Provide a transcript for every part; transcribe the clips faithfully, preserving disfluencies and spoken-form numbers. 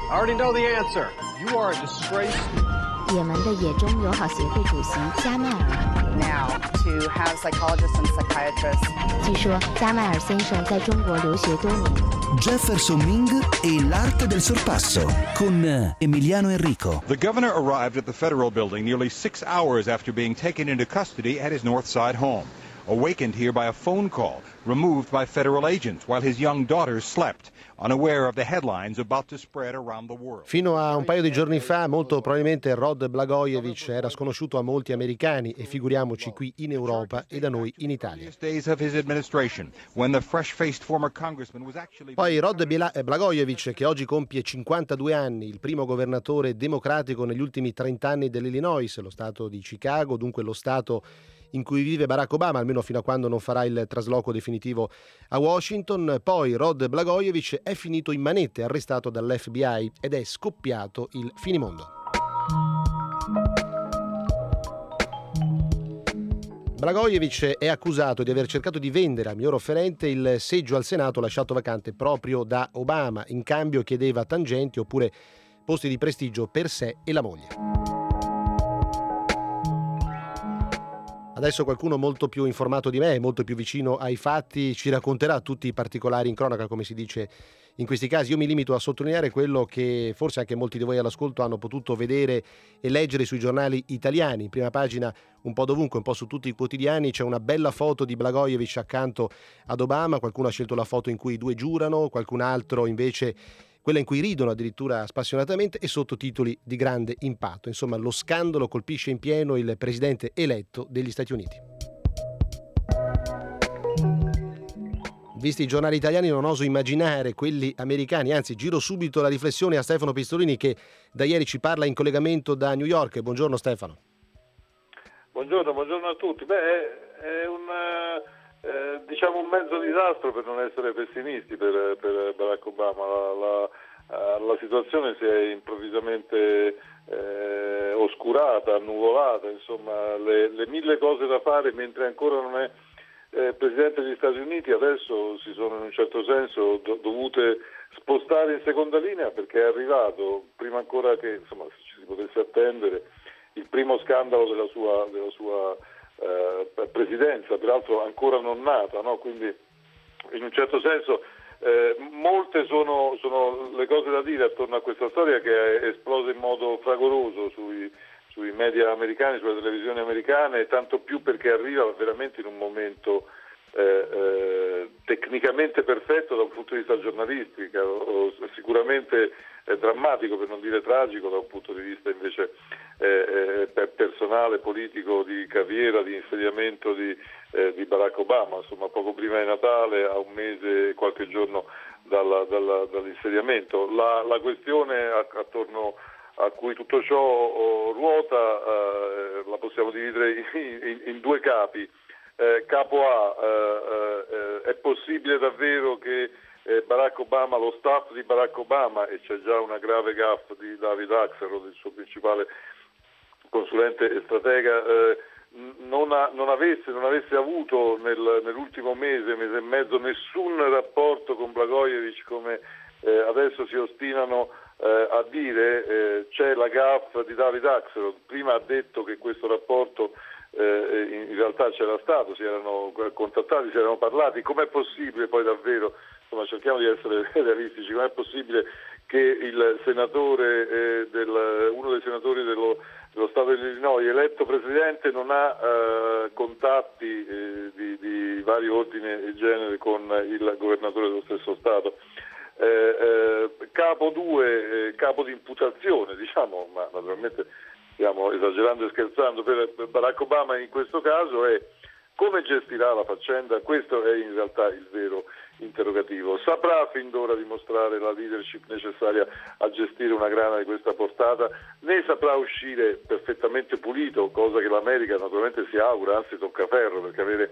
I already know the answer. You are a disgrace. 也门的野中友好协会主席加迈尔。 Now to have psychologists and psychiatrists. 据说加迈尔先生在中国留学多年。 Jefferson Ming e l'arte del sorpasso con Emiliano Enrico. The governor arrived at the federal building nearly six hours after being taken into custody at his North Side home. Awakened here by a phone call, removed by federal agents while his young daughters slept, unaware of the headlines about to spread around the world. Fino a un paio di giorni fa, molto probabilmente Rod Blagojevich era sconosciuto a molti americani e figuriamoci qui in Europa e da noi in Italia. Poi Rod Blagojevich, che oggi compie cinquantadue anni, il primo governatore democratico negli ultimi trenta anni dell'Illinois, lo stato di Chicago, dunque lo stato in cui vive Barack Obama, almeno fino a quando non farà il trasloco definitivo a Washington. Poi Rod Blagojevich è finito in manette, arrestato dall'F B I ed è scoppiato il finimondo. Blagojevich è accusato di aver cercato di vendere al miglior offerente il seggio al Senato lasciato vacante proprio da Obama. In cambio chiedeva tangenti oppure posti di prestigio per sé e la moglie. Adesso qualcuno molto più informato di me, molto più vicino ai fatti, ci racconterà tutti i particolari in cronaca, come si dice in questi casi. Io mi limito a sottolineare quello che forse anche molti di voi all'ascolto hanno potuto vedere e leggere sui giornali italiani. In prima pagina, un po' dovunque, un po' su tutti i quotidiani, c'è una bella foto di Blagojevich accanto ad Obama. Qualcuno ha scelto la foto in cui i due giurano, qualcun altro invece quella in cui ridono addirittura spassionatamente, e sottotitoli di grande impatto. Insomma, lo scandalo colpisce in pieno il presidente eletto degli Stati Uniti. Visti i giornali italiani non oso immaginare quelli americani, anzi giro subito la riflessione a Stefano Pistolini che da ieri ci parla in collegamento da New York. Buongiorno Stefano. Buongiorno, buongiorno a tutti. Beh, è, è un... Eh, diciamo un mezzo disastro, per non essere pessimisti, per, per Barack Obama. La, la, la situazione si è improvvisamente eh, oscurata, annuvolata, insomma le, le mille cose da fare mentre ancora non è eh, Presidente degli Stati Uniti adesso si sono in un certo senso do, dovute spostare in seconda linea, perché è arrivato, prima ancora che insomma ci si potesse attendere, il primo scandalo della sua, della sua Eh, presidenza, peraltro ancora non nata, no? Quindi in un certo senso eh, molte sono, sono le cose da dire attorno a questa storia, che è esplosa in modo fragoroso sui, sui media americani, sulle televisioni americane, tanto più perché arriva veramente in un momento eh, eh, tecnicamente perfetto da un punto di vista giornalistico, o, o sicuramente eh, drammatico, per non dire tragico, da un punto di vista invece eh, eh, personale, politico, di carriera, di insediamento di, eh, di Barack Obama. Insomma, poco prima di Natale, a un mese e qualche giorno dalla, dalla, dall'insediamento. La, la questione attorno a cui tutto ciò oh, ruota eh, la possiamo dividere in, in, in due capi. Eh, capo A, eh, eh, è possibile davvero che eh, Barack Obama, lo staff di Barack Obama, e c'è già una grave gaffe di David Axelrod, il suo principale consulente e stratega, eh, non, ha, non, avesse, non avesse avuto nel, nell'ultimo mese, mese e mezzo, nessun rapporto con Blagojevich, come eh, adesso si ostinano eh, a dire. Eh, c'è la gaffe di David Axelrod. Prima ha detto che questo rapporto Eh, in realtà c'era stato, si erano contattati, si erano parlati. Com'è possibile poi davvero, insomma cerchiamo di essere realistici, com'è possibile che il senatore, eh, del, uno dei senatori dello, dello Stato dell'Illinois eletto presidente non ha eh, contatti eh, di, di vario ordine e genere con il governatore dello stesso Stato? Eh, eh, capo due, eh, capo di imputazione, diciamo, ma naturalmente stiamo esagerando e scherzando, per Barack Obama in questo caso è come gestirà la faccenda. Questo è in realtà il vero interrogativo. Saprà fin d'ora dimostrare la leadership necessaria a gestire una grana di questa portata? Ne saprà uscire perfettamente pulito, cosa che l'America naturalmente si augura, anzi tocca ferro, perché avere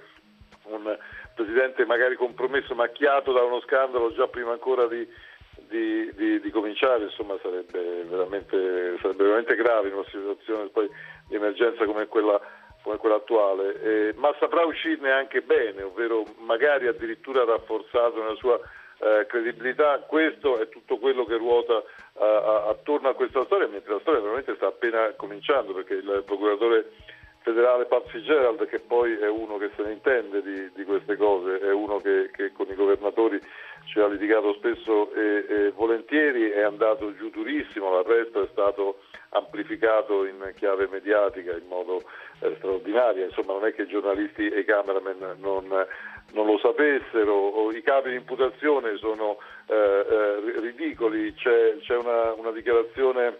un presidente magari compromesso, macchiato da uno scandalo già prima ancora di Di, di, di cominciare, insomma sarebbe veramente, sarebbe veramente grave in una situazione poi di emergenza come quella, come quella attuale, eh, ma saprà uscirne anche bene, ovvero magari addirittura rafforzato nella sua eh, credibilità. Questo è tutto quello che ruota uh, attorno a questa storia, mentre la storia veramente sta appena cominciando, perché il procuratore federale Pat Fitzgerald, che poi è uno che se ne intende di, di queste cose, è uno che, che con i governatori ci ha litigato spesso e, e volentieri, è andato giù durissimo, l'arresto è stato amplificato in chiave mediatica in modo eh, straordinario, insomma non è che i giornalisti e i cameraman non, non lo sapessero, o i capi di imputazione sono eh, eh, ridicoli, c'è, c'è una, una dichiarazione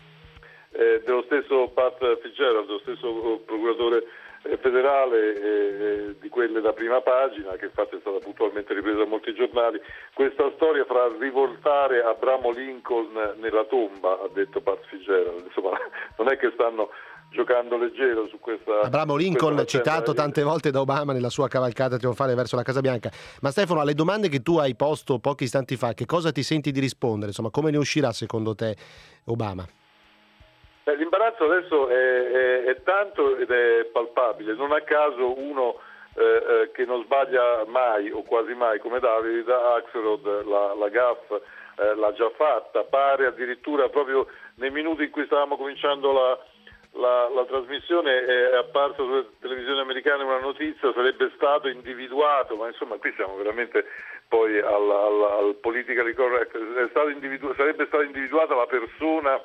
eh, dello stesso Pat Fitzgerald, dello stesso procuratore federale, eh, di quelle da prima pagina, che infatti è stata puntualmente ripresa da molti giornali, questa storia fra rivoltare Abramo Lincoln nella tomba, ha detto Pat Fitzgerald, insomma non è che stanno giocando leggero su questa Abramo Lincoln questa citato tante volte da Obama nella sua cavalcata trionfale verso la Casa Bianca. Ma Stefano, alle domande che tu hai posto pochi istanti fa, che cosa ti senti di rispondere? Insomma, come ne uscirà secondo te Obama? L'imbarazzo adesso è, è, è tanto ed è palpabile, non a caso uno eh, eh, che non sbaglia mai o quasi mai come David Axelrod la, la gaffe eh, l'ha già fatta, pare addirittura proprio nei minuti in cui stavamo cominciando la, la, la trasmissione è apparsa sulle televisioni americane una notizia, sarebbe stato individuato, ma insomma qui siamo veramente poi al, al, al politically correct, è stato individu- sarebbe stata individuata la persona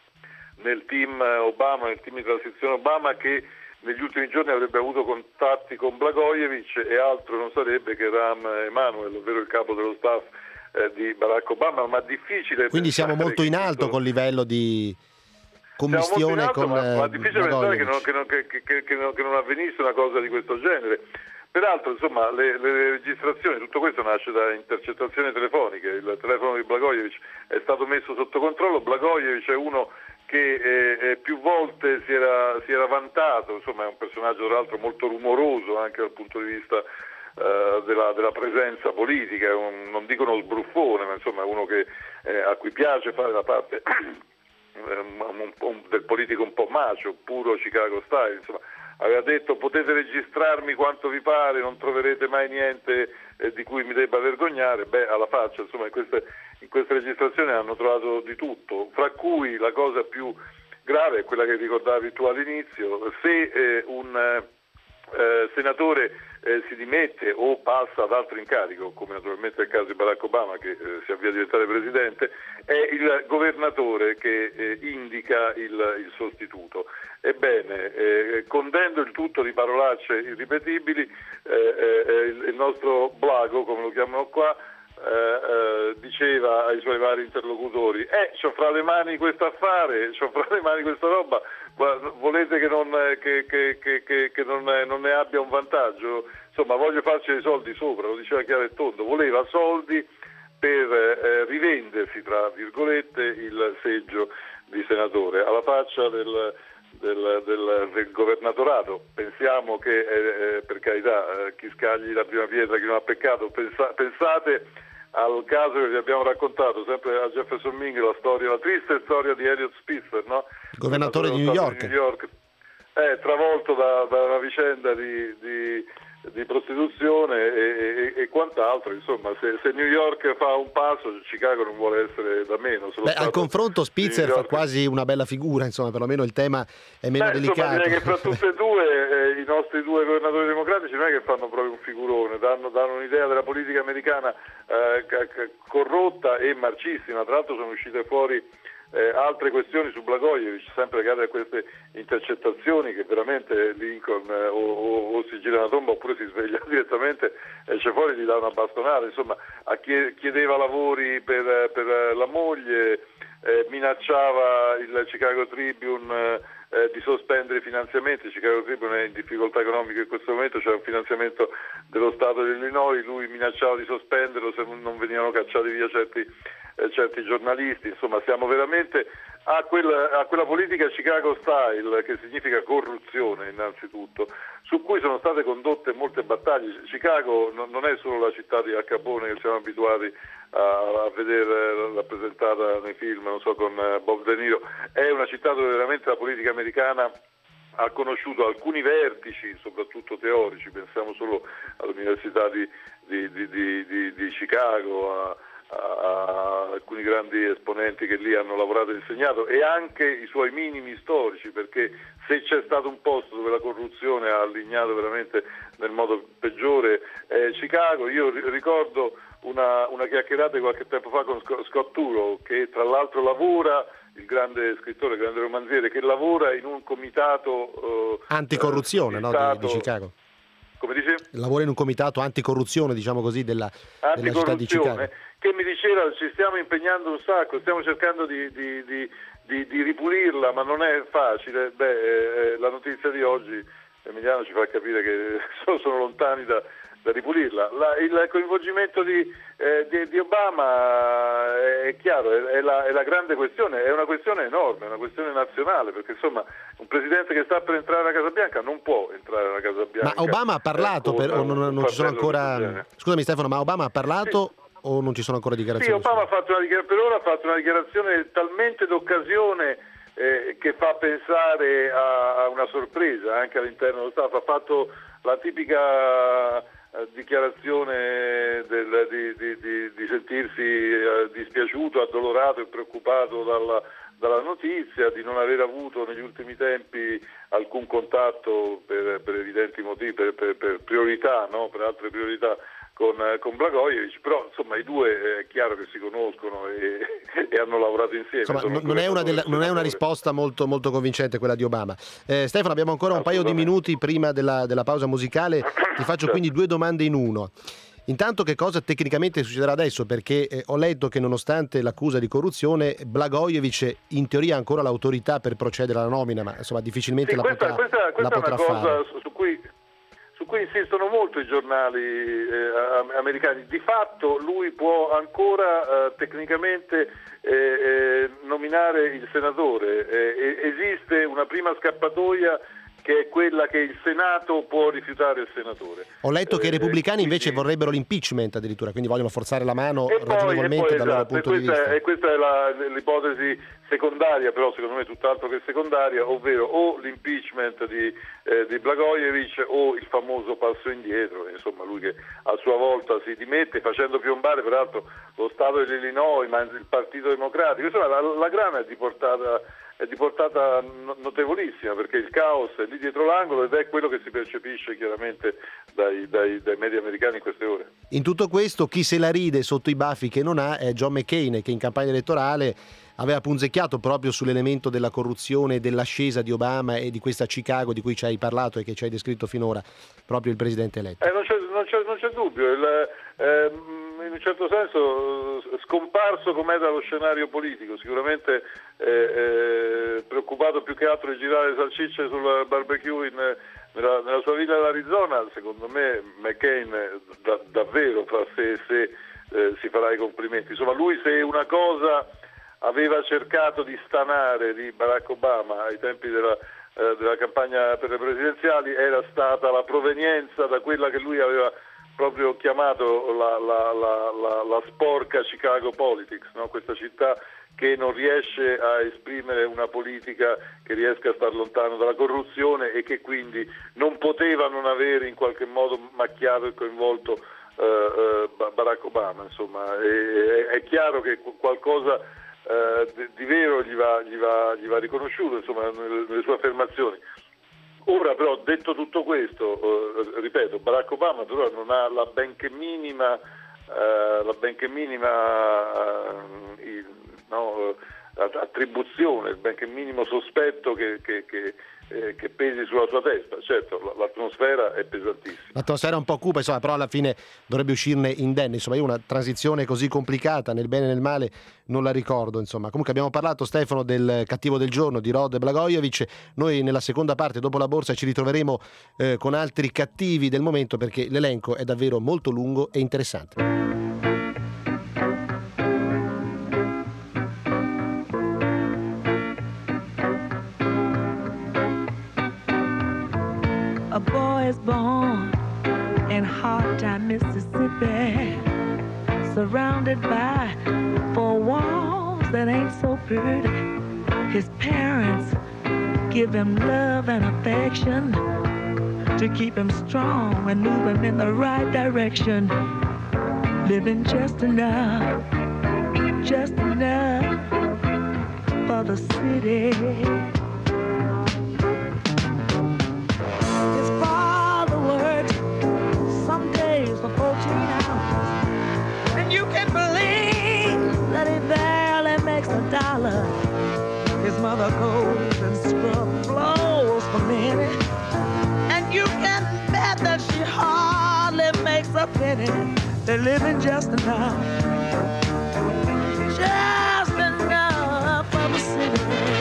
nel team Obama, nel team di transizione Obama, che negli ultimi giorni avrebbe avuto contatti con Blagojevich, e altro non sarebbe che Rahm Emanuel, ovvero il capo dello staff eh, di Barack Obama, ma difficile. Quindi siamo molto in alto questo... col livello di commistione alto, con ma, ma difficile pensare che non, che, non, che, che, che, non, che non avvenisse una cosa di questo genere. Peraltro, insomma, le, le registrazioni, tutto questo nasce da intercettazioni telefoniche, il telefono di Blagojevich è stato messo sotto controllo, Blagojevich è uno che eh, più volte si era, si era vantato, insomma è un personaggio tra l'altro molto rumoroso anche dal punto di vista eh, della, della presenza politica, è un, non dico uno sbruffone, ma insomma è uno che, eh, a cui piace fare la parte un, un, del politico un po' macio, puro Chicago style, insomma aveva detto potete registrarmi quanto vi pare, non troverete mai niente eh, di cui mi debba vergognare. Beh, alla faccia, insomma in queste, in queste registrazioni hanno trovato di tutto, fra cui la cosa più grave è quella che ricordavi tu all'inizio: se eh, un eh, senatore eh, si dimette o passa ad altro incarico, come naturalmente è il caso di Barack Obama che eh, si avvia a diventare presidente, è il governatore che eh, indica il, il sostituto. Ebbene, eh, condendo il tutto di parolacce irripetibili, eh, eh, il, il nostro Blago, come lo chiamano qua, eh, eh, diceva ai suoi vari interlocutori: eh, c'ho fra le mani questo affare, c'ho fra le mani questa roba, volete che non, che, che, che, che, che non, non ne abbia un vantaggio? Insomma, voglio farci dei soldi sopra, lo diceva chiaro e tondo, voleva soldi per eh, rivendersi, tra virgolette, il seggio di senatore, alla faccia del Del, del, del governatorato. Pensiamo che eh, per carità eh, chi scagli la prima pietra chi non ha peccato. Pensa, pensate al caso che vi abbiamo raccontato sempre a Jefferson Ming, la storia, la triste storia di Elliot Spitzer, no? Il governatore di New York, di New York eh, travolto da, da una vicenda di, di, di prostituzione e, e, e quant'altro. Insomma, se, se New York fa un passo, Chicago non vuole essere da meno. Beh, al confronto Spitzer fa quasi una bella figura, insomma, perlomeno il tema è meno Beh, delicato. Insomma, direi che fra tutte e due eh, i nostri due governatori democratici non è che fanno proprio un figurone, danno, danno un'idea della politica americana eh, corrotta e marcissima. Tra l'altro sono uscite fuori Eh, altre questioni su Blagojevich, sempre legate a queste intercettazioni, che veramente Lincoln eh, o, o, o si gira una tomba oppure si sveglia direttamente e c'è fuori gli dà una bastonata, insomma chiedeva lavori per, per la moglie, eh, minacciava il Chicago Tribune eh, di sospendere i finanziamenti. Chicago Tribune è in difficoltà economica in questo momento, c'è un finanziamento dello Stato di Illinois, lui minacciava di sospenderlo se non venivano cacciati via certi certi giornalisti. Insomma siamo veramente a quella, a quella politica Chicago style, che significa corruzione innanzitutto, su cui sono state condotte molte battaglie. Chicago non, non è solo la città di Al Capone che siamo abituati a, a vedere rappresentata nei film, non so, con Bob De Niro, è una città dove veramente la politica americana ha conosciuto alcuni vertici, soprattutto teorici, pensiamo solo all'Università di, di, di, di, di, di Chicago, a, a alcuni grandi esponenti che lì hanno lavorato e insegnato, e anche i suoi minimi storici, perché se c'è stato un posto dove la corruzione ha allignato veramente nel modo peggiore è Chicago. Io ricordo una, una chiacchierata di qualche tempo fa con Scott Turow, che tra l'altro lavora, il grande scrittore, il grande romanziere, che lavora in un comitato eh, anticorruzione, eh, no, Stato, di, di Chicago. Come dice? Lavora in un comitato anticorruzione, diciamo così, della, della città di Chicago. Che mi diceva: ci stiamo impegnando un sacco, stiamo cercando di, di, di, di, di ripulirla, ma non è facile. Beh, eh, la notizia di oggi, Emiliano, ci fa capire che sono lontani da, da ripulirla. La, il coinvolgimento di, eh, di, di Obama è, è chiaro, è, è, la, è la grande questione, è una questione enorme, è una questione nazionale, perché insomma un presidente che sta per entrare alla Casa Bianca non può entrare alla Casa Bianca. Ma Obama ha parlato, eh, per, o non, non ci sono ancora... Scusami Stefano, ma Obama ha parlato... Sì. O non ci sono ancora dichiarazioni? Sì, Obama ha fatto una dichiarazione, per ora ha fatto una dichiarazione talmente d'occasione eh, che fa pensare a, a una sorpresa anche all'interno dello Stato. Ha fatto la tipica eh, dichiarazione del, di, di, di, di sentirsi eh, dispiaciuto, addolorato e preoccupato dalla, dalla notizia, di non aver avuto negli ultimi tempi alcun contatto per, per evidenti motivi, per, per, per priorità, no? Per altre priorità con, con Blagojevich, però insomma i due è chiaro che si conoscono e, e hanno lavorato insieme. Insomma, non, è una della, non è una risposta molto, molto convincente quella di Obama. Eh, Stefano, abbiamo ancora un paio di minuti prima della, della pausa musicale, ti faccio certo. quindi due domande in uno. Intanto, che cosa tecnicamente succederà adesso? Perché eh, ho letto che nonostante l'accusa di corruzione, Blagojevich in teoria ha ancora l'autorità per procedere alla nomina, ma insomma difficilmente sì, la questa, potrà, questa, questa la potrà è una fare. cosa su cui su cui insistono molto i giornali eh, americani. Di fatto lui può ancora eh, tecnicamente eh, eh, nominare il senatore. Eh, esiste una prima scappatoia che è quella che il Senato può rifiutare il senatore. Ho letto che i repubblicani quindi... invece vorrebbero l'impeachment addirittura, quindi vogliono forzare la mano e poi, ragionevolmente poi, dal esatto, loro punto questa, di vista. E questa è la, l'ipotesi secondaria, però secondo me tutt'altro che secondaria, ovvero o l'impeachment di, eh, di Blagojevich o il famoso passo indietro, insomma lui che a sua volta si dimette facendo piombare peraltro lo Stato dell'Illinois, ma il Partito Democratico. Insomma la, la grana è di portata è di portata notevolissima, perché il caos è lì dietro l'angolo ed è quello che si percepisce chiaramente dai, dai, dai media americani in queste ore. In tutto questo chi se la ride sotto i baffi che non ha è John McCain, che in campagna elettorale aveva punzecchiato proprio sull'elemento della corruzione, dell'ascesa di Obama e di questa Chicago di cui ci hai parlato e che ci hai descritto finora, proprio il presidente eletto. Eh, non, c'è, non, c'è, non c'è dubbio, il, eh, in un certo senso scomparso com'è dallo scenario politico, sicuramente eh, eh, preoccupato più che altro di girare le salsicce sul barbecue in, nella, nella sua villa dell'Arizona. Secondo me McCain da, davvero fa se, se eh, si farà i complimenti. Insomma, lui se una cosa aveva cercato di stanare di Barack Obama ai tempi della, eh, della campagna per le presidenziali era stata la provenienza da quella che lui aveva proprio chiamato la, la, la, la, la sporca Chicago politics, no? Questa città che non riesce a esprimere una politica che riesca a star lontano dalla corruzione e che quindi non poteva non avere in qualche modo macchiato e coinvolto eh, eh, Barack Obama. Insomma, è, è chiaro che qualcosa eh, di, di vero gli va, gli va, gli va riconosciuto, insomma, nelle, nelle sue affermazioni. Ora però, detto tutto questo, eh, ripeto, Barack Obama però non ha la benché minima, eh, la benché minima eh, il, no, attribuzione, il benché minimo sospetto che, che, che, eh, che pesi sulla sua testa. Certo, l'atmosfera è pesantissima. L'atmosfera è un po' cupa, insomma, però alla fine dovrebbe uscirne indenne. Insomma, io una transizione così complicata nel bene e nel male non la ricordo. Insomma, comunque abbiamo parlato, Stefano, del cattivo del giorno di Rod Blagojevich. Noi nella seconda parte, dopo la borsa, ci ritroveremo eh, con altri cattivi del momento, perché l'elenco è davvero molto lungo e interessante. A boy is born in Hard Time, Mississippi, surrounded by four walls that ain't so pretty. His parents give him love and affection to keep him strong and move him in the right direction. Living just enough, just enough for the city. His father worked some days for fourteen hours, and you can believe that he barely makes a dollar. His mother goes and scrub floors for many, and you can bet that she hardly makes a penny. They're living just enough, just enough for the city.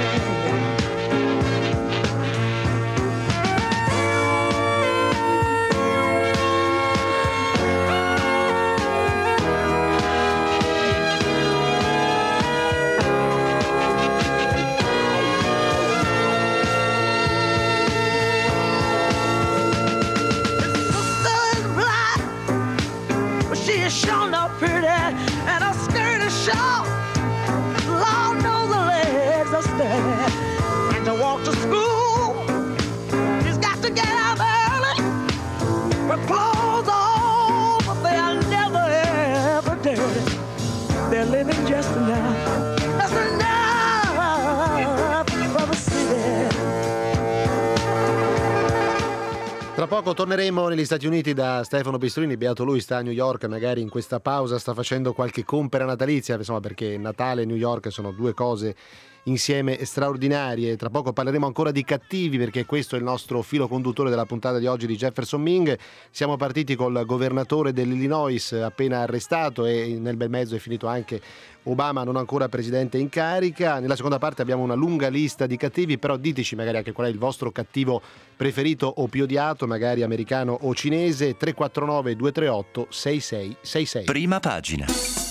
Sure not pretty, and her skirt is short. Lord knows her legs are steady. And to walk to school, she's got to get up early with clothes on, but they are never ever dirty. They're living just enough, just enough for the city. Tra poco torneremo negli Stati Uniti da Stefano Pistolini, beato lui, sta a New York, magari in questa pausa sta facendo qualche compera natalizia, insomma, perché Natale e New York sono due cose insieme straordinarie. Tra poco parleremo ancora di cattivi, perché questo è il nostro filo conduttore della puntata di oggi di Jefferson Ming. Siamo partiti col governatore dell'Illinois appena arrestato e nel bel mezzo è finito anche Obama, non ancora presidente in carica. Nella seconda parte abbiamo una lunga lista di cattivi, però diteci magari anche qual è il vostro cattivo preferito o più odiato, magari americano o cinese. Tre quattro nove due tre otto sei sei sei sei. Prima pagina.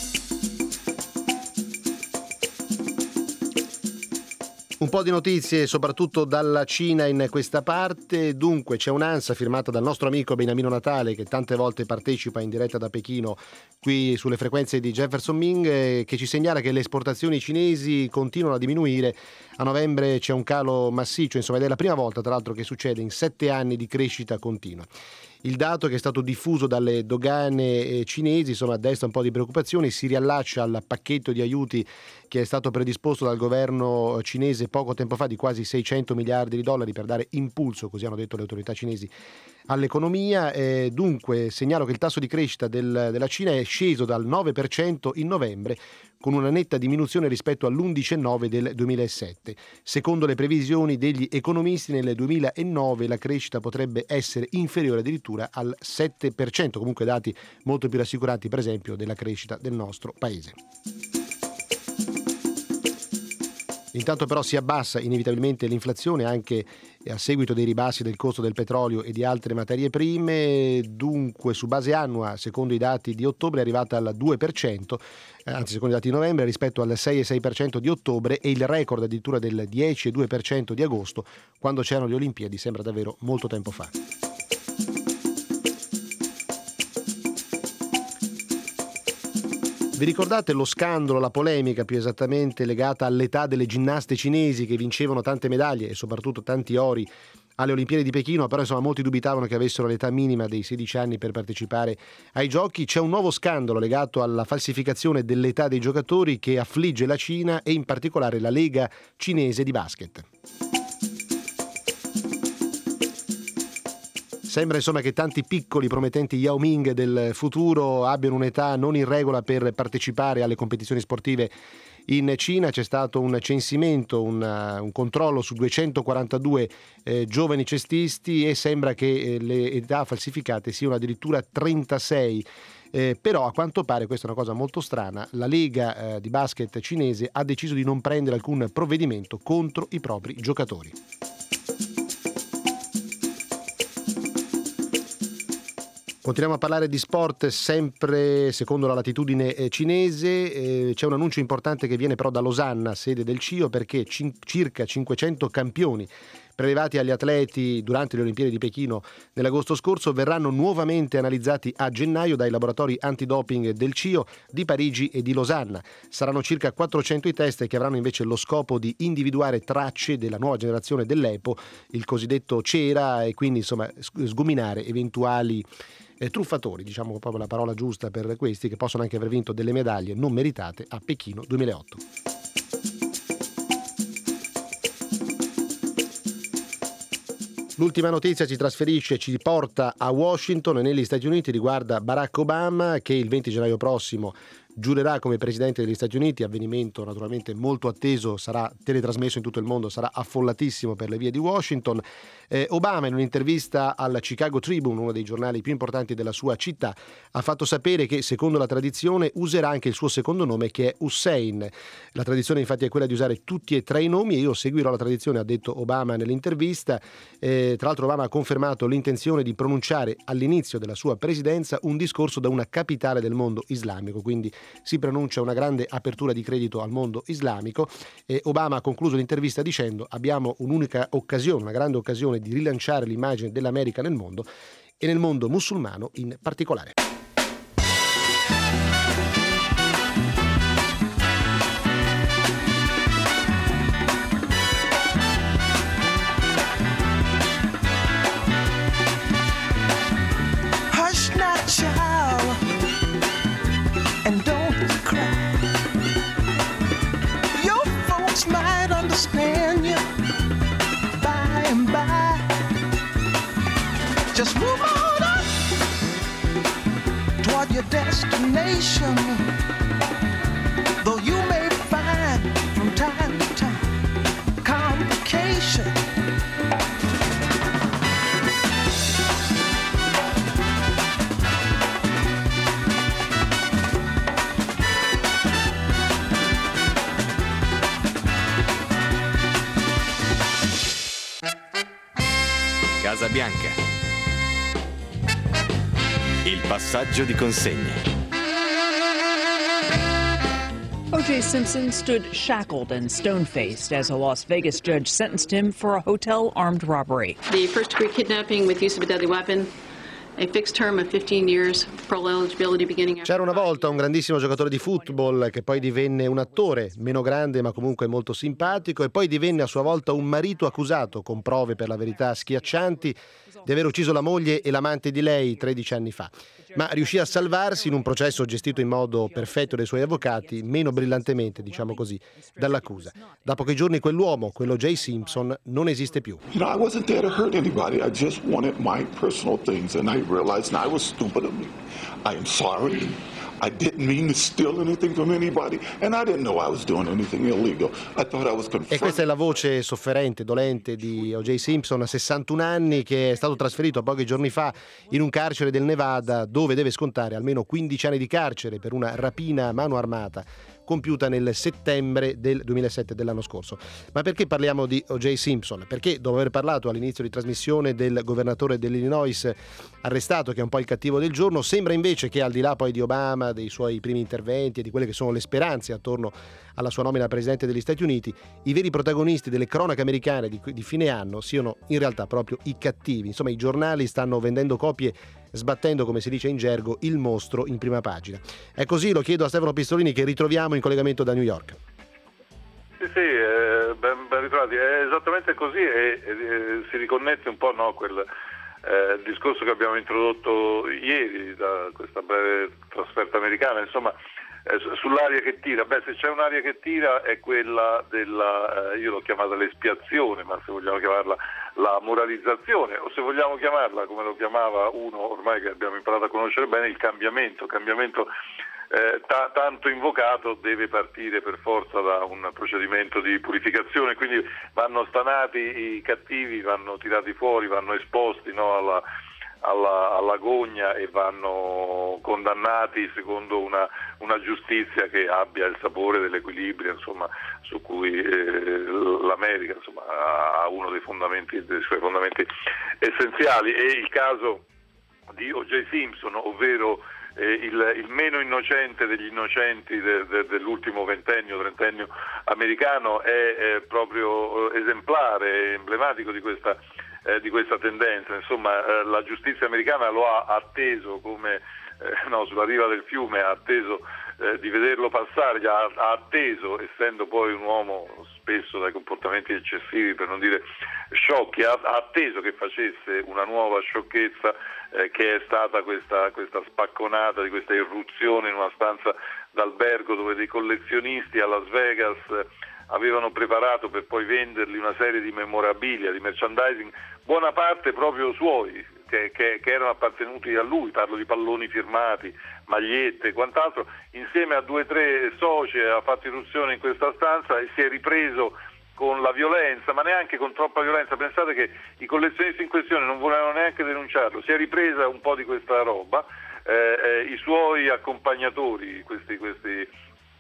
Un po' di notizie soprattutto dalla Cina in questa parte. Dunque c'è un'ANSA firmata dal nostro amico Beniamino Natale, che tante volte partecipa in diretta da Pechino qui sulle frequenze di Jefferson Ming, eh, che ci segnala che le esportazioni cinesi continuano a diminuire. A novembre c'è un calo massiccio, insomma, ed è la prima volta tra l'altro che succede in sette anni di crescita continua. Il dato, che è stato diffuso dalle dogane cinesi, insomma, desta un po' di preoccupazioni, si riallaccia al pacchetto di aiuti che è stato predisposto dal governo cinese poco tempo fa di quasi seicento miliardi di dollari per dare impulso, così hanno detto le autorità cinesi, all'economia. Eh, dunque segnalo che il tasso di crescita del, della Cina è sceso dal nove per cento in novembre, con una netta diminuzione rispetto all'undici virgola nove del duemilasette. Secondo le previsioni degli economisti, nel duemilanove la crescita potrebbe essere inferiore addirittura al sette per cento, comunque dati molto più rassicuranti per esempio della crescita del nostro paese. Intanto però si abbassa inevitabilmente l'inflazione anche a seguito dei ribassi del costo del petrolio e di altre materie prime. Dunque su base annua, secondo i dati di ottobre, è arrivata al due per cento, anzi secondo i dati di novembre, rispetto al sei virgola sei per cento di ottobre, e il record addirittura del dieci virgola due per cento di agosto, quando c'erano le Olimpiadi. Sembra davvero molto tempo fa. Vi ricordate lo scandalo, la polemica più esattamente legata all'età delle ginnaste cinesi che vincevano tante medaglie e soprattutto tanti ori alle Olimpiadi di Pechino? Però insomma molti dubitavano che avessero l'età minima dei sedici anni per partecipare ai giochi. C'è un nuovo scandalo legato alla falsificazione dell'età dei giocatori che affligge la Cina e in particolare la Lega cinese di basket. Sembra insomma che tanti piccoli promettenti Yao Ming del futuro abbiano un'età non in regola per partecipare alle competizioni sportive in Cina. C'è stato un censimento, un, un controllo su duecentoquarantadue eh, giovani cestisti e sembra che eh, le età falsificate siano addirittura trentasei. Eh, però a quanto pare, questa è una cosa molto strana, la Lega eh, di basket cinese ha deciso di non prendere alcun provvedimento contro i propri giocatori. Continuiamo a parlare di sport sempre secondo la latitudine cinese. Eh, c'è un annuncio importante che viene però da Losanna, sede del C I O, perché cin- circa cinquecento campioni prelevati agli atleti durante le Olimpiadi di Pechino nell'agosto scorso verranno nuovamente analizzati a gennaio dai laboratori antidoping del C I O di Parigi e di Losanna. Saranno circa quattrocento i test che avranno invece lo scopo di individuare tracce della nuova generazione dell'EPO, il cosiddetto cera, e quindi insomma sgominare eventuali eh, truffatori, diciamo proprio la parola giusta per questi, che possono anche aver vinto delle medaglie non meritate a Pechino duemilaotto. L'ultima notizia ci trasferisce, ci porta a Washington e negli Stati Uniti, riguarda Barack Obama, che il venti gennaio prossimo giurerà come presidente degli Stati Uniti, avvenimento naturalmente molto atteso, sarà teletrasmesso in tutto il mondo, sarà affollatissimo per le vie di Washington. Eh, Obama, in un'intervista al Chicago Tribune, uno dei giornali più importanti della sua città, ha fatto sapere che secondo la tradizione userà anche il suo secondo nome, che è Hussein. La tradizione infatti è quella di usare tutti e tre i nomi e io seguirò la tradizione, ha detto Obama nell'intervista. Eh, tra l'altro Obama ha confermato l'intenzione di pronunciare all'inizio della sua presidenza un discorso da una capitale del mondo islamico, quindi si pronuncia una grande apertura di credito al mondo islamico. E Obama ha concluso l'intervista dicendo: abbiamo un'unica occasione, una grande occasione di rilanciare l'immagine dell'America nel mondo e nel mondo musulmano in particolare. Hush now, child, and don't cry. Your folks might understand you by and by. Just move on up toward your destination. Though you may find from time to time complication. Casa Bianca. Il passaggio di consegne. O J. Simpson stood shackled and stone-faced as a Las Vegas judge sentenced him for a hotel armed robbery. The first-degree kidnapping with use of a deadly weapon, a fixed term of fifteen years, parole eligibility beginning after... C'era una volta un grandissimo giocatore di football che poi divenne un attore, meno grande ma comunque molto simpatico, e poi divenne a sua volta un marito accusato, con prove per la verità schiaccianti, di aver ucciso la moglie e l'amante di lei tredici anni fa. Ma riuscì a salvarsi in un processo gestito in modo perfetto dai suoi avvocati, meno brillantemente, diciamo così, dall'accusa. Da pochi giorni quell'uomo, quello J. Simpson, non esiste più. You know, I wasn't there to hurt anybody. I just wanted my personal things, and I realized I was stupid of me. I am sorry. I didn't mean to steal anything from anybody, and I didn't know I was doing anything illegal. I thought I was confronted. E questa è la voce sofferente, dolente di O J. Simpson, a sessantuno anni, che è stato trasferito pochi giorni fa in un carcere del Nevada, dove deve scontare almeno quindici anni di carcere per una rapina a mano armata compiuta nel settembre del duemilasette dell'anno scorso. Ma perché parliamo di O J. Simpson? Perché dopo aver parlato all'inizio di trasmissione del governatore dell'Illinois arrestato, che è un po' il cattivo del giorno, sembra invece che al di là poi di Obama, dei suoi primi interventi e di quelle che sono le speranze attorno alla sua nomina a presidente degli Stati Uniti, i veri protagonisti delle cronache americane di, di fine anno siano in realtà proprio i cattivi. Insomma, i giornali stanno vendendo copie, sbattendo, come si dice in gergo, il mostro in prima pagina. È così, lo chiedo a Stefano Pistolini, che ritroviamo in collegamento da New York. Sì, sì, eh, ben, ben ritrovati. È esattamente così e, e, e si riconnette un po', no, quel eh, discorso che abbiamo introdotto ieri da questa breve trasferta americana, insomma, eh, sull'aria che tira. Beh, se c'è un'aria che tira è quella della, eh, io l'ho chiamata l'espiazione, ma se vogliamo chiamarla la moralizzazione, o se vogliamo chiamarla, come lo chiamava uno ormai che abbiamo imparato a conoscere bene, il cambiamento, cambiamento eh, ta- tanto invocato, deve partire per forza da un procedimento di purificazione, quindi vanno stanati i cattivi, vanno tirati fuori, vanno esposti, no, alla, alla, alla gogna e vanno condannati secondo una, una giustizia che abbia il sapore dell'equilibrio, insomma, su cui eh, l'America, insomma, ha uno dei fondamenti, dei suoi fondamenti essenziali. E il caso di O J. Simpson, ovvero eh, il, il meno innocente degli innocenti de, de, dell'ultimo ventennio, trentennio americano, è, è proprio esemplare, emblematico di questa, eh, di questa tendenza. Insomma, eh, la giustizia americana lo ha atteso come eh, no, sulla riva del fiume, ha atteso eh, di vederlo passare, ha, ha atteso, essendo poi un uomo spesso dai comportamenti eccessivi, per non dire sciocchi, ha, ha atteso che facesse una nuova sciocchezza eh, che è stata questa, questa spacconata di questa irruzione in una stanza d'albergo dove dei collezionisti a Las Vegas eh, avevano preparato per poi venderli una serie di memorabilia, di merchandising, buona parte proprio suoi, che, che, che erano appartenuti a lui, parlo di palloni firmati, magliette e quant'altro, insieme a due o tre soci ha fatto irruzione in questa stanza e si è ripreso con la violenza, ma neanche con troppa violenza. Pensate che i collezionisti in questione non volevano neanche denunciarlo, si è ripresa un po' di questa roba, eh, eh, i suoi accompagnatori, questi, questi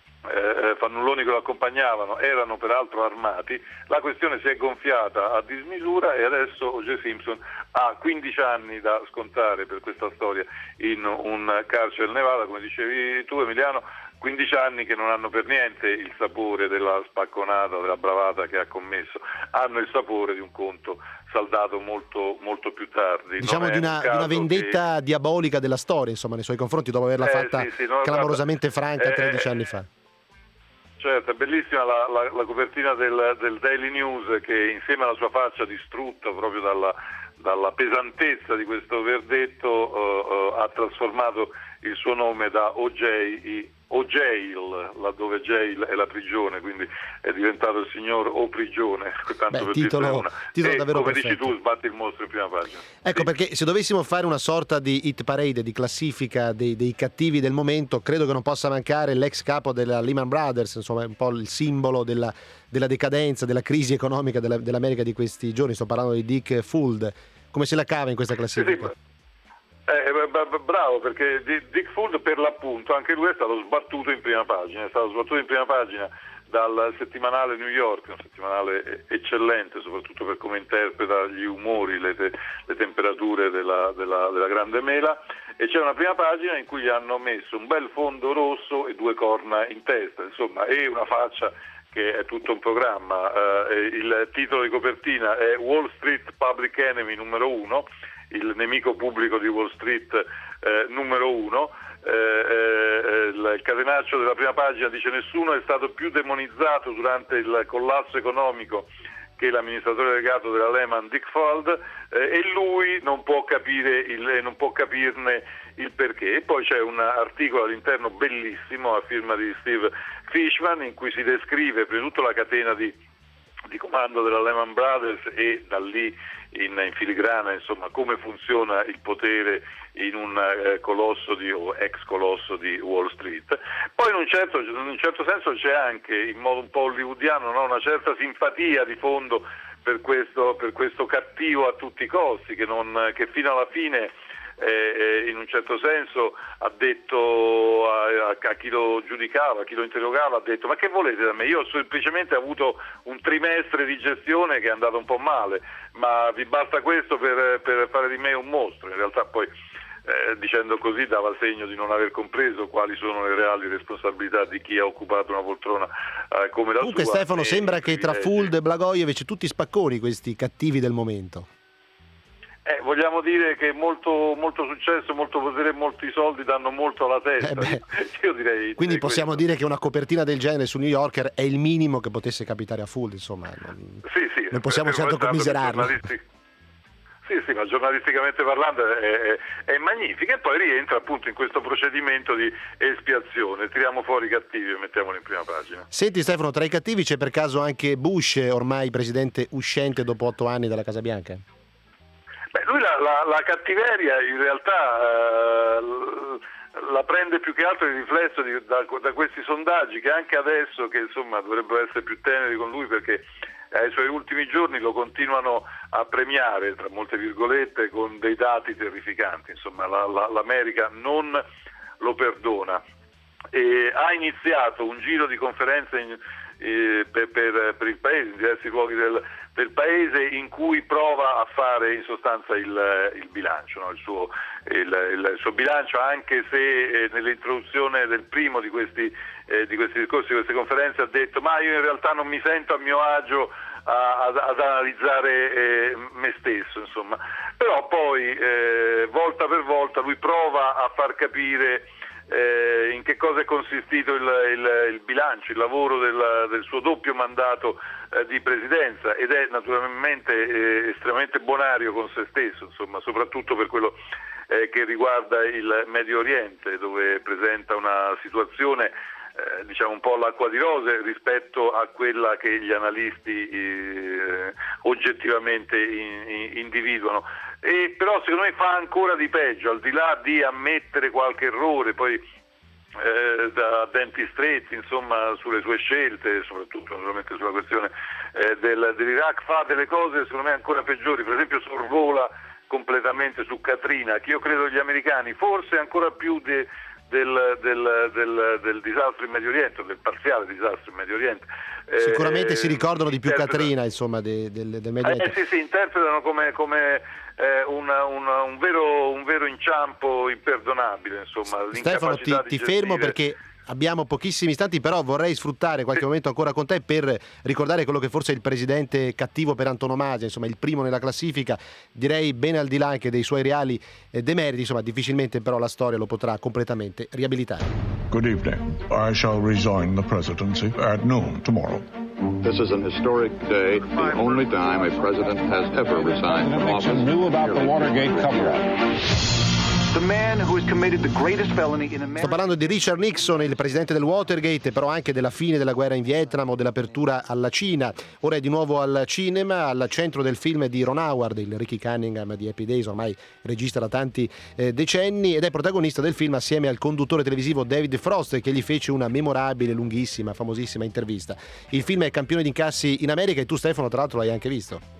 eh, fannulloni che lo accompagnavano, erano peraltro armati, la questione si è gonfiata a dismisura e adesso O J Simpson ha quindici anni da scontare per questa storia in un carcere del Nevada, come dicevi tu Emiliano, quindici anni che non hanno per niente il sapore della spacconata, della bravata che ha commesso, hanno il sapore di un conto saldato molto, molto più tardi. Diciamo di una, un di una vendetta che... diabolica della storia, insomma, nei suoi confronti, dopo averla eh, fatta sì, sì, no, clamorosamente guarda, franca eh, tredici anni fa. Certo, è bellissima la, la, la copertina del, del Daily News, che insieme alla sua faccia distrutta proprio dalla, dalla pesantezza di questo verdetto uh, uh, ha trasformato il suo nome da O J O Jail, laddove jail è la prigione, quindi è diventato il signor O Prigione, tanto Beh, per titolo, una. titolo e, davvero come perfetto. dici tu, sbatti il mostro in prima pagina. Ecco, sì. Perché se dovessimo fare una sorta di hit parade, di classifica dei, dei cattivi del momento, credo che non possa mancare l'ex capo della Lehman Brothers, insomma è un po' il simbolo della, della decadenza, della crisi economica della, dell'America di questi giorni. Sto parlando di Dick Fuld. Come se la cava in questa classifica? Sì, sì. Eh, bravo, perché Dick Fuld per l'appunto anche lui è stato sbattuto in prima pagina, è stato sbattuto in prima pagina dal settimanale New York, un settimanale eccellente soprattutto per come interpreta gli umori, le, te, le temperature della, della, della grande mela, e c'è una prima pagina in cui gli hanno messo un bel fondo rosso e due corna in testa, insomma, e una faccia che è tutto un programma. Eh, il titolo di copertina è Wall Street Public Enemy numero uno, il nemico pubblico di Wall Street eh, numero uno. Eh, eh, il catenaccio della prima pagina dice: nessuno è stato più demonizzato durante il collasso economico che l'amministratore delegato della Lehman, Dick Fuld, eh, e lui non può capire il, non può capirne il perché. E poi c'è un articolo all'interno bellissimo a firma di Steve Fishman in cui si descrive prima di tutto la catena di, di comando della Lehman Brothers e da lì in, in filigrana insomma come funziona il potere in un eh, colosso di, o ex colosso di Wall Street. Poi in un certo, in un certo senso c'è anche, in modo un po' hollywoodiano, no? una certa simpatia di fondo per questo, per questo cattivo a tutti i costi che, non, che fino alla fine eh, in un certo senso ha detto a, a chi lo giudicava, a chi lo interrogava, ha detto: ma che volete da me? Io ho semplicemente avuto un trimestre di gestione che è andato un po' male, ma vi basta questo per, per fare di me un mostro. In realtà poi Eh, dicendo così dava segno di non aver compreso quali sono le reali responsabilità di chi ha occupato una poltrona eh, come la Comunque, sua. Comunque Stefano, sembra che tra Fuld e Blagojevich tutti spacconi, questi cattivi del momento. Eh, vogliamo dire che molto, molto successo, molto potere e molti soldi danno molto alla testa. Eh Io direi. Quindi direi possiamo questo. dire che una copertina del genere su New Yorker è il minimo che potesse capitare a Fuld, insomma. Non, sì, sì, non possiamo eh, certo commiserarlo. Sì, sì, ma giornalisticamente parlando è, è, è magnifica, e poi rientra appunto in questo procedimento di espiazione. Tiriamo fuori i cattivi e mettiamoli in prima pagina. Senti Stefano, tra i cattivi c'è per caso anche Bush, ormai presidente uscente dopo otto anni dalla Casa Bianca? Beh, lui la, la, la cattiveria in realtà eh, la prende più che altro di riflesso di, da, da questi sondaggi che anche adesso, che insomma dovrebbero essere più teneri con lui, perché ai suoi ultimi giorni lo continuano a premiare, tra molte virgolette, con dei dati terrificanti. Insomma, la, la, l'America non lo perdona. eh, ha iniziato un giro di conferenze in, eh, per, per, per il paese, in diversi luoghi del, del paese, in cui prova a fare in sostanza il, il bilancio, no? il, suo, il, il, il suo bilancio, anche se eh, nell'introduzione del primo di questi, eh, di questi discorsi, di queste conferenze, ha detto ma io in realtà non mi sento a mio agio a, ad, ad analizzare eh, me stesso, insomma. Però poi eh, volta per volta lui prova a far capire Eh, in che cosa è consistito il, il, il bilancio, il lavoro del, del suo doppio mandato eh, di presidenza, ed è naturalmente eh, estremamente bonario con se stesso, insomma, soprattutto per quello eh, che riguarda il Medio Oriente, dove presenta una situazione eh, diciamo un po' l'acqua di rose rispetto a quella che gli analisti eh, oggettivamente in, in, individuano. E però secondo me fa ancora di peggio, al di là di ammettere qualche errore, poi eh, da denti stretti, insomma, sulle sue scelte, soprattutto naturalmente sulla questione eh, del, dell'Iraq, fa delle cose secondo me ancora peggiori. Per esempio sorvola completamente su Katrina, che io credo gli americani, forse ancora più de, del, del, del, del disastro in Medio Oriente, del parziale disastro in Medio Oriente, sicuramente eh, si ricordano di più Katrina, interpretano- insomma, de- del, del Medio Oriente. Eh sì, sì, interpretano come, come eh, una, una, un, vero, un vero inciampo imperdonabile, insomma. Stefano, ti, l'incapacità di ti fermo gestire- perché abbiamo pochissimi istanti, però vorrei sfruttare qualche momento ancora con te per ricordare quello che forse è il presidente cattivo per antonomasia, insomma il primo nella classifica, direi ben al di là anche dei suoi reali eh, demeriti, insomma difficilmente però la storia lo potrà completamente riabilitare. Good evening. I shall resign the presidency at noon tomorrow. This is an historic day, the only time a president has ever resigned from office. Knew about the Watergate cover-up. The man who has committed the greatest felony in America. Sto parlando di Richard Nixon, il presidente del Watergate, però anche della fine della guerra in Vietnam o dell'apertura alla Cina. Ora è di nuovo al cinema, al centro del film di Ron Howard, il Ricky Cunningham di Happy Days, ormai regista da tanti eh, decenni, ed è protagonista del film assieme al conduttore televisivo David Frost, che gli fece una memorabile, lunghissima, famosissima intervista. Il film è campione di incassi in America e tu, Stefano, tra l'altro l'hai anche visto.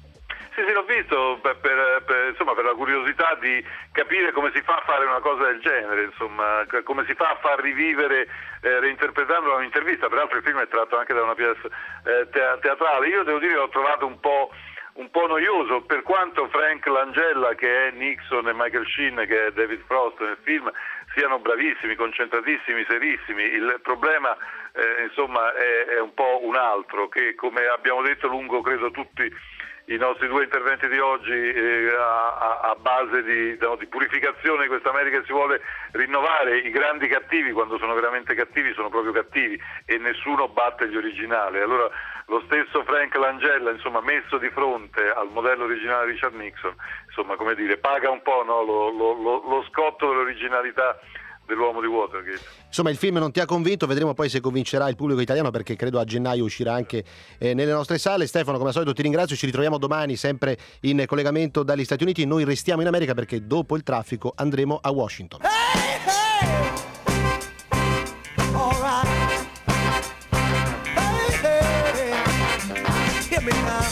Sì, sì, l'ho visto per, per, per, insomma, per la curiosità di capire come si fa a fare una cosa del genere, insomma, come si fa a far rivivere, eh, reinterpretando un'intervista. Peraltro il film è tratto anche da una pièce eh, te- teatrale. Io devo dire che l'ho trovato un po', un po' noioso, per quanto Frank Langella, che è Nixon, e Michael Sheen, che è David Frost nel film, siano bravissimi, concentratissimi, serissimi. Il problema eh, insomma è, è un po' un altro, che come abbiamo detto lungo credo tutti i nostri due interventi di oggi, eh, a, a base di, no, di purificazione di questa America che si vuole rinnovare. I grandi cattivi, quando sono veramente cattivi, sono proprio cattivi e nessuno batte gli originali. Allora lo stesso Frank Langella, insomma, messo di fronte al modello originale Richard Nixon, insomma, come dire, paga un po', no, lo, lo, lo, lo scotto dell'originalità dell'uomo di Watergate. Insomma, il film non ti ha convinto, vedremo poi se convincerà il pubblico italiano, perché credo a gennaio uscirà anche eh, nelle nostre sale. Stefano, come al solito ti ringrazio, ci ritroviamo domani sempre in collegamento dagli Stati Uniti. Noi restiamo in America perché dopo il traffico andremo a Washington. Hey, hey. All right. Hey, hey. Hear me now.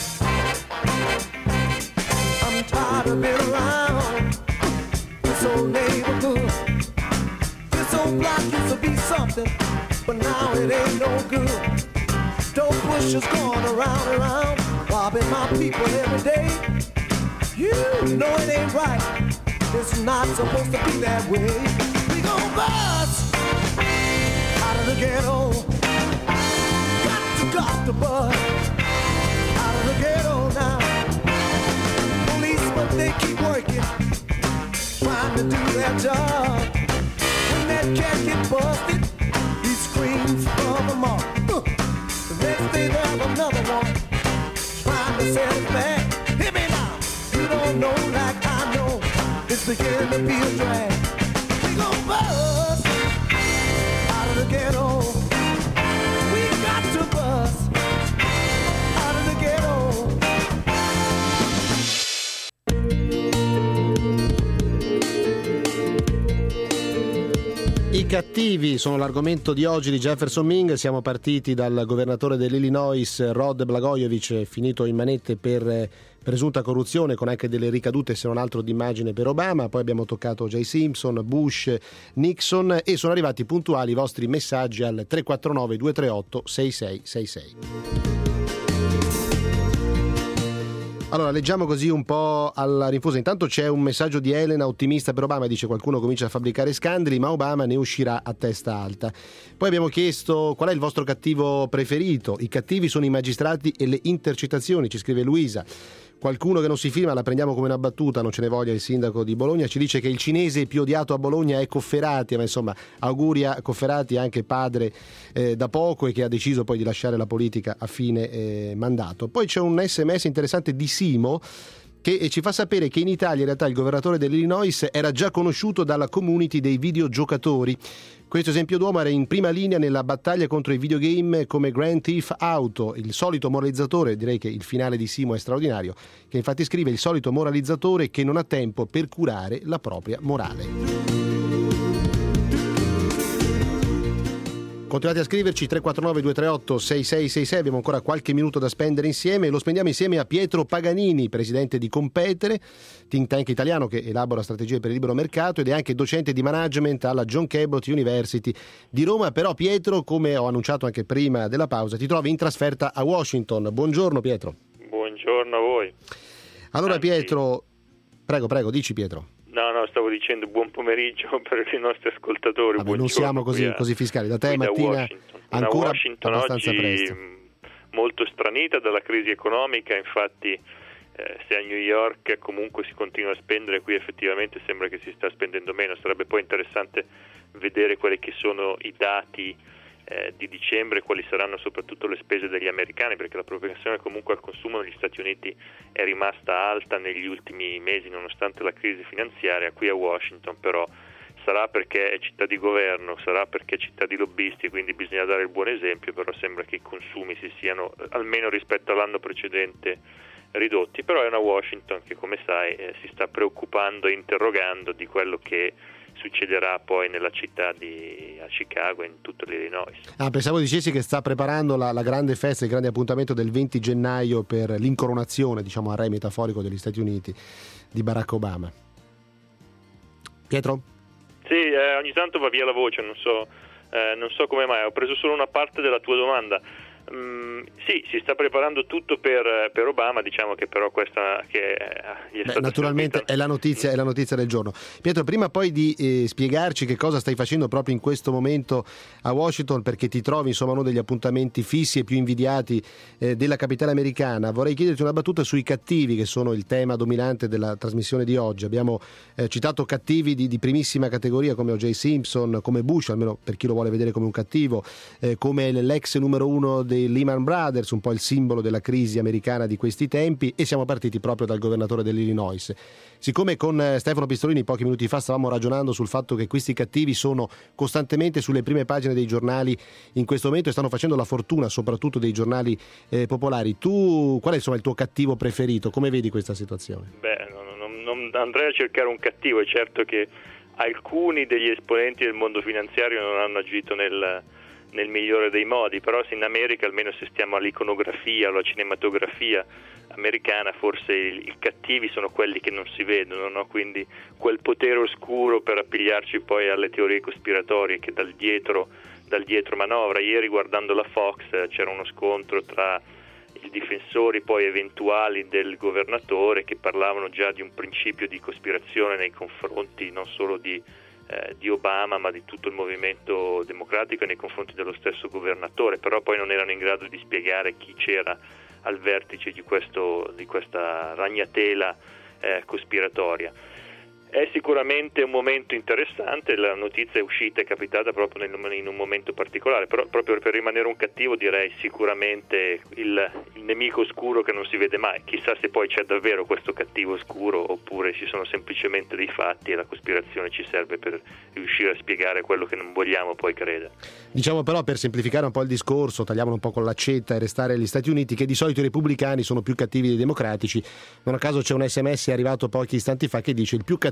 I'm tired of being around this old neighborhood. This old block used to be something, but now it ain't no good. Dope pushers going around and around, robbing my people every day. You know it ain't right. It's not supposed to be that way. We gon' bust out of the ghetto. Got to, got to bust out of the ghetto now. Policemen, they keep working, trying to do their job. When that cat get busted, he screams for the mob. Uh, the next day they have another one, trying to sell it back. Hear me now, you don't know like I know. It's beginning to be a drag. We gon' bust out of the ghetto. We got to bust out of the ghetto. I cattivi sono l'argomento di oggi di Jefferson Ming. Siamo partiti dal governatore dell'Illinois Rod Blagojevich, finito in manette per presunta corruzione con anche delle ricadute se non altro d'immagine per Obama. Poi abbiamo toccato J. Simpson, Bush, Nixon e sono arrivati puntuali i vostri messaggi al tre quattro nove due tre otto sei sei sei sei. Allora, leggiamo così un po' alla rinfusa. Intanto c'è un messaggio di Elena, ottimista per Obama, dice: qualcuno comincia a fabbricare scandali, ma Obama ne uscirà a testa alta. Poi abbiamo chiesto qual è il vostro cattivo preferito. I cattivi sono i magistrati e le intercettazioni, ci scrive Luisa. Qualcuno che non si firma, la prendiamo come una battuta, non ce ne voglia il sindaco di Bologna, ci dice che il cinese più odiato a Bologna è Cofferati, ma insomma auguri a Cofferati, anche padre eh, da poco, e che ha deciso poi di lasciare la politica a fine eh, mandato. Poi c'è un sms interessante di Simo che ci fa sapere che in Italia in realtà il governatore dell'Illinois era già conosciuto dalla community dei videogiocatori. Questo esempio d'uomo era in prima linea nella battaglia contro i videogame come Grand Theft Auto, il solito moralizzatore, direi che il finale di Simo è straordinario, che infatti scrive: il solito moralizzatore che non ha tempo per curare la propria morale. Continuate a scriverci tre quattro nove due tre otto sei sei sei sei, abbiamo ancora qualche minuto da spendere insieme e lo spendiamo insieme a Pietro Paganini, presidente di Competere, think tank italiano che elabora strategie per il libero mercato ed è anche docente di management alla John Cabot University di Roma. Però Pietro, come ho annunciato anche prima della pausa, ti trovi in trasferta a Washington. Buongiorno Pietro. Buongiorno a voi. Allora Anzi, Pietro, prego prego, dici Pietro. No, no, stavo dicendo buon pomeriggio per i nostri ascoltatori. Vabbè, non siamo così, a, così fiscali. Da te da mattina Washington. ancora da Washington abbastanza oggi presto. Molto stranita dalla crisi economica, infatti eh, se a New York comunque si continua a spendere, qui effettivamente sembra che si sta spendendo meno. Sarebbe poi interessante vedere quelli che sono i dati eh, di dicembre, quali saranno soprattutto le spese degli americani, perché la propensione comunque al consumo negli Stati Uniti è rimasta alta negli ultimi mesi nonostante la crisi finanziaria. Qui a Washington però sarà perché è città di governo, sarà perché è città di lobbisti, quindi bisogna dare il buon esempio, però sembra che i consumi si siano, almeno rispetto all'anno precedente, ridotti. Però è una Washington che, come sai, eh, si sta preoccupando e interrogando di quello che succederà poi nella città di a Chicago e in tutto l'Illinois. Ah, pensavo dicessi che sta preparando la, la grande festa, il grande appuntamento del venti gennaio per l'incoronazione, diciamo a re metaforico, degli Stati Uniti di Barack Obama. Pietro? Sì, eh, ogni tanto va via la voce, non so, eh, non so come mai, ho preso solo una parte della tua domanda. Mm, sì, si sta preparando tutto per, per Obama, diciamo che però questa che gli è Beh, stata naturalmente servita. è la notizia, è la notizia del giorno. Pietro, prima poi di eh, spiegarci che cosa stai facendo proprio in questo momento a Washington, perché ti trovi insomma uno degli appuntamenti fissi e più invidiati eh, della capitale americana, vorrei chiederti una battuta sui cattivi, che sono il tema dominante della trasmissione di oggi. Abbiamo eh, citato cattivi di, di primissima categoria come O J. Simpson, come Bush, almeno per chi lo vuole vedere come un cattivo, eh, come l'ex numero uno dei Lehman Brothers, un po' il simbolo della crisi americana di questi tempi, e siamo partiti proprio dal governatore dell'Illinois. Siccome con Stefano Pistolini pochi minuti fa stavamo ragionando sul fatto che questi cattivi sono costantemente sulle prime pagine dei giornali in questo momento e stanno facendo la fortuna soprattutto dei giornali eh, popolari, tu qual è insomma il tuo cattivo preferito? Come vedi questa situazione? Beh, non, non, non andrei a cercare un cattivo, è certo che alcuni degli esponenti del mondo finanziario non hanno agito nel nel migliore dei modi, però in America, almeno se stiamo all'iconografia, alla cinematografia americana, forse i, i cattivi sono quelli che non si vedono, no? Quindi quel potere oscuro per appigliarci poi alle teorie cospiratorie che dal dietro, dal dietro manovra. Ieri, guardando la Fox, c'era uno scontro tra i difensori poi eventuali del governatore che parlavano già di un principio di cospirazione nei confronti non solo di Eh, di Obama ma di tutto il movimento democratico nei confronti dello stesso governatore, però poi non erano in grado di spiegare chi c'era al vertice di, questo, di questa ragnatela eh, cospiratoria. È sicuramente un momento interessante, la notizia è uscita, è capitata proprio nel, in un momento particolare, però proprio per rimanere un cattivo direi sicuramente il, il nemico oscuro che non si vede mai. Chissà se poi c'è davvero questo cattivo oscuro oppure ci sono semplicemente dei fatti e la cospirazione ci serve per riuscire a spiegare quello che non vogliamo poi credere. Diciamo però, per semplificare un po' il discorso, tagliamolo un po' con l'accetta e restare agli Stati Uniti, che di solito i repubblicani sono più cattivi dei democratici. Non a caso c'è un sms arrivato pochi istanti fa che dice: il più cattivo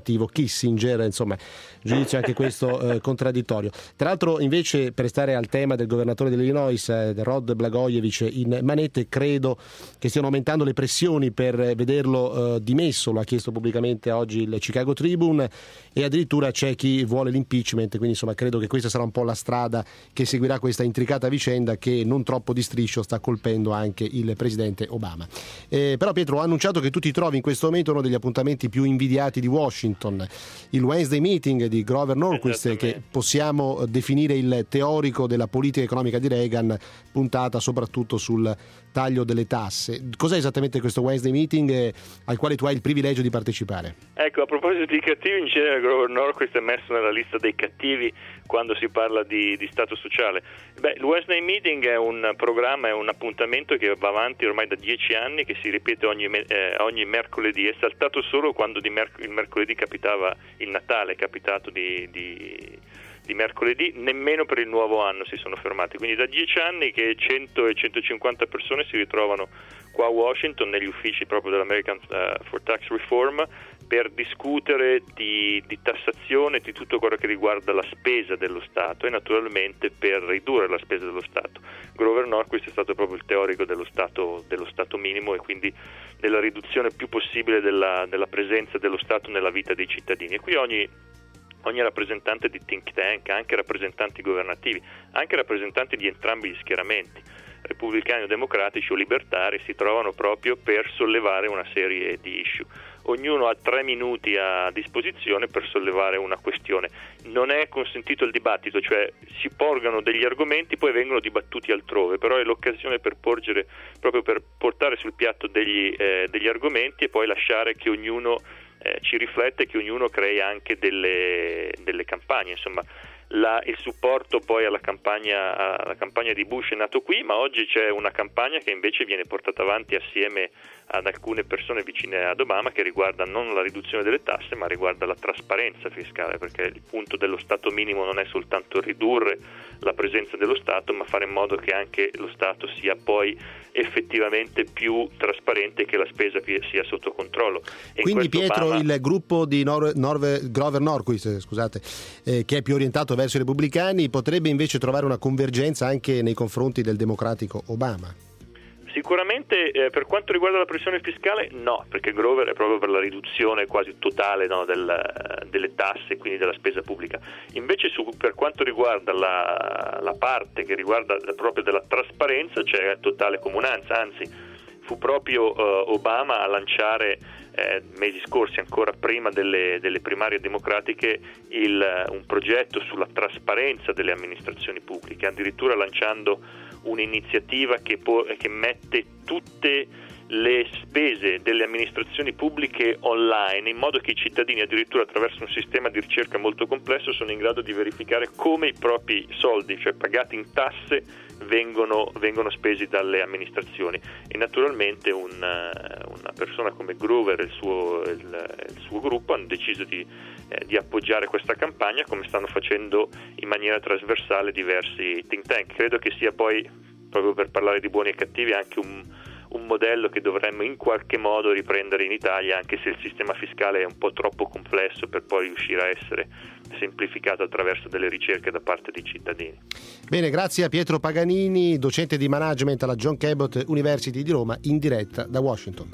cattivo Kissinger, insomma, giudizio anche questo eh, contraddittorio. Tra l'altro, invece, per stare al tema del governatore dell'Illinois, eh, Rod Blagojevich, in manette, credo che stiano aumentando le pressioni per vederlo eh, dimesso, lo ha chiesto pubblicamente oggi il Chicago Tribune, e addirittura c'è chi vuole l'impeachment, quindi insomma credo che questa sarà un po' la strada che seguirà questa intricata vicenda che non troppo di striscio sta colpendo anche il presidente Obama. Eh, però Pietro, ho annunciato che tu ti trovi in questo momento uno degli appuntamenti più invidiati di Washington, il Wednesday Meeting di Grover Norquist, che possiamo definire il teorico della politica economica di Reagan, puntata soprattutto sul taglio delle tasse. Cos'è esattamente questo Wednesday Meeting eh, al quale tu hai il privilegio di partecipare? Ecco, a proposito di cattivi, in genere Grover Norquist è messo nella lista dei cattivi quando si parla di, di Stato sociale. Beh, il Wednesday Meeting è un programma, è un appuntamento che va avanti ormai da dieci anni, che si ripete ogni, eh, ogni mercoledì. È saltato solo quando di merc- il mercoledì capitava il Natale, è capitato di... di di mercoledì, nemmeno per il nuovo anno si sono fermati, quindi da dieci anni che cento e centocinquanta persone si ritrovano qua a Washington negli uffici proprio dell'American uh, for Tax Reform per discutere di, di tassazione, di tutto quello che riguarda la spesa dello Stato e naturalmente per ridurre la spesa dello Stato. Grover Norquist è stato proprio il teorico dello Stato, dello Stato minimo e quindi della riduzione più possibile della, della presenza dello Stato nella vita dei cittadini, e qui ogni ogni rappresentante di think tank, anche rappresentanti governativi, anche rappresentanti di entrambi gli schieramenti, repubblicani o democratici o libertari, si trovano proprio per sollevare una serie di issue. Ognuno ha tre minuti a disposizione per sollevare una questione. Non è consentito il dibattito, cioè si porgano degli argomenti, poi vengono dibattuti altrove, però è l'occasione per porgere, proprio per portare sul piatto degli, eh, degli argomenti e poi lasciare che ognuno Eh, ci riflette, che ognuno crei anche delle, delle campagne. Insomma, la, il supporto poi alla campagna, alla campagna di Bush è nato qui, ma oggi c'è una campagna che invece viene portata avanti assieme ad alcune persone vicine ad Obama, che riguarda non la riduzione delle tasse ma riguarda la trasparenza fiscale, perché il punto dello Stato minimo non è soltanto ridurre la presenza dello Stato, ma fare in modo che anche lo Stato sia poi effettivamente più trasparente e che la spesa sia sotto controllo. E quindi Pietro, Obama... il gruppo di Nor- Nor- Grover Norquist, scusate, eh, che è più orientato verso i repubblicani, potrebbe invece trovare una convergenza anche nei confronti del democratico Obama? Sicuramente eh, per quanto riguarda la pressione fiscale no, perché Grover è proprio per la riduzione quasi totale, no, del, delle tasse, quindi della spesa pubblica. Invece su, per quanto riguarda la, la parte che riguarda proprio della trasparenza c'è totale comunanza, anzi fu proprio eh, Obama a lanciare eh, mesi scorsi, ancora prima delle, delle primarie democratiche, il, un progetto sulla trasparenza delle amministrazioni pubbliche, addirittura lanciando un'iniziativa che, po- che mette tutte le spese delle amministrazioni pubbliche online, in modo che i cittadini, addirittura attraverso un sistema di ricerca molto complesso, sono in grado di verificare come i propri soldi, cioè pagati in tasse, vengono, vengono spesi dalle amministrazioni. E naturalmente un, una persona come Grover e il suo, il, il suo gruppo hanno deciso di, eh, di appoggiare questa campagna, come stanno facendo in maniera trasversale diversi think tank. Credo che sia poi, proprio per parlare di buoni e cattivi, anche un un modello che dovremmo in qualche modo riprendere in Italia, anche se il sistema fiscale è un po' troppo complesso per poi riuscire a essere semplificato attraverso delle ricerche da parte dei cittadini. Bene, grazie a Pietro Paganini, docente di management alla John Cabot University di Roma, in diretta da Washington.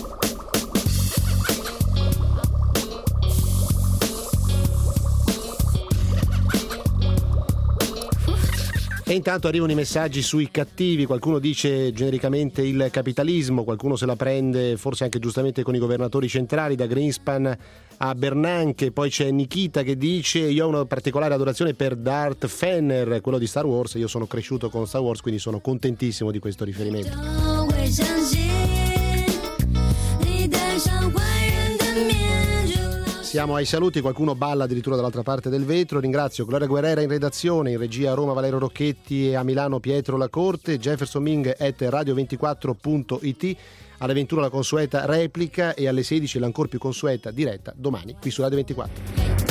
E intanto arrivano i messaggi sui cattivi, qualcuno dice genericamente il capitalismo, qualcuno se la prende forse anche giustamente con i governatori centrali, da Greenspan a Bernanke. Poi c'è Nikita che dice: io ho una particolare adorazione per Darth Fenner, quello di Star Wars, io sono cresciuto con Star Wars, quindi sono contentissimo di questo riferimento. Siamo ai saluti, qualcuno balla addirittura dall'altra parte del vetro. Ringrazio Gloria Guerrera in redazione, in regia a Roma Valerio Rocchetti e a Milano Pietro Lacorte, Jefferson Ming at radio ventiquattro punto it. Alle ventuno la consueta replica e alle sedici l'ancor più consueta diretta domani qui su Radio ventiquattro.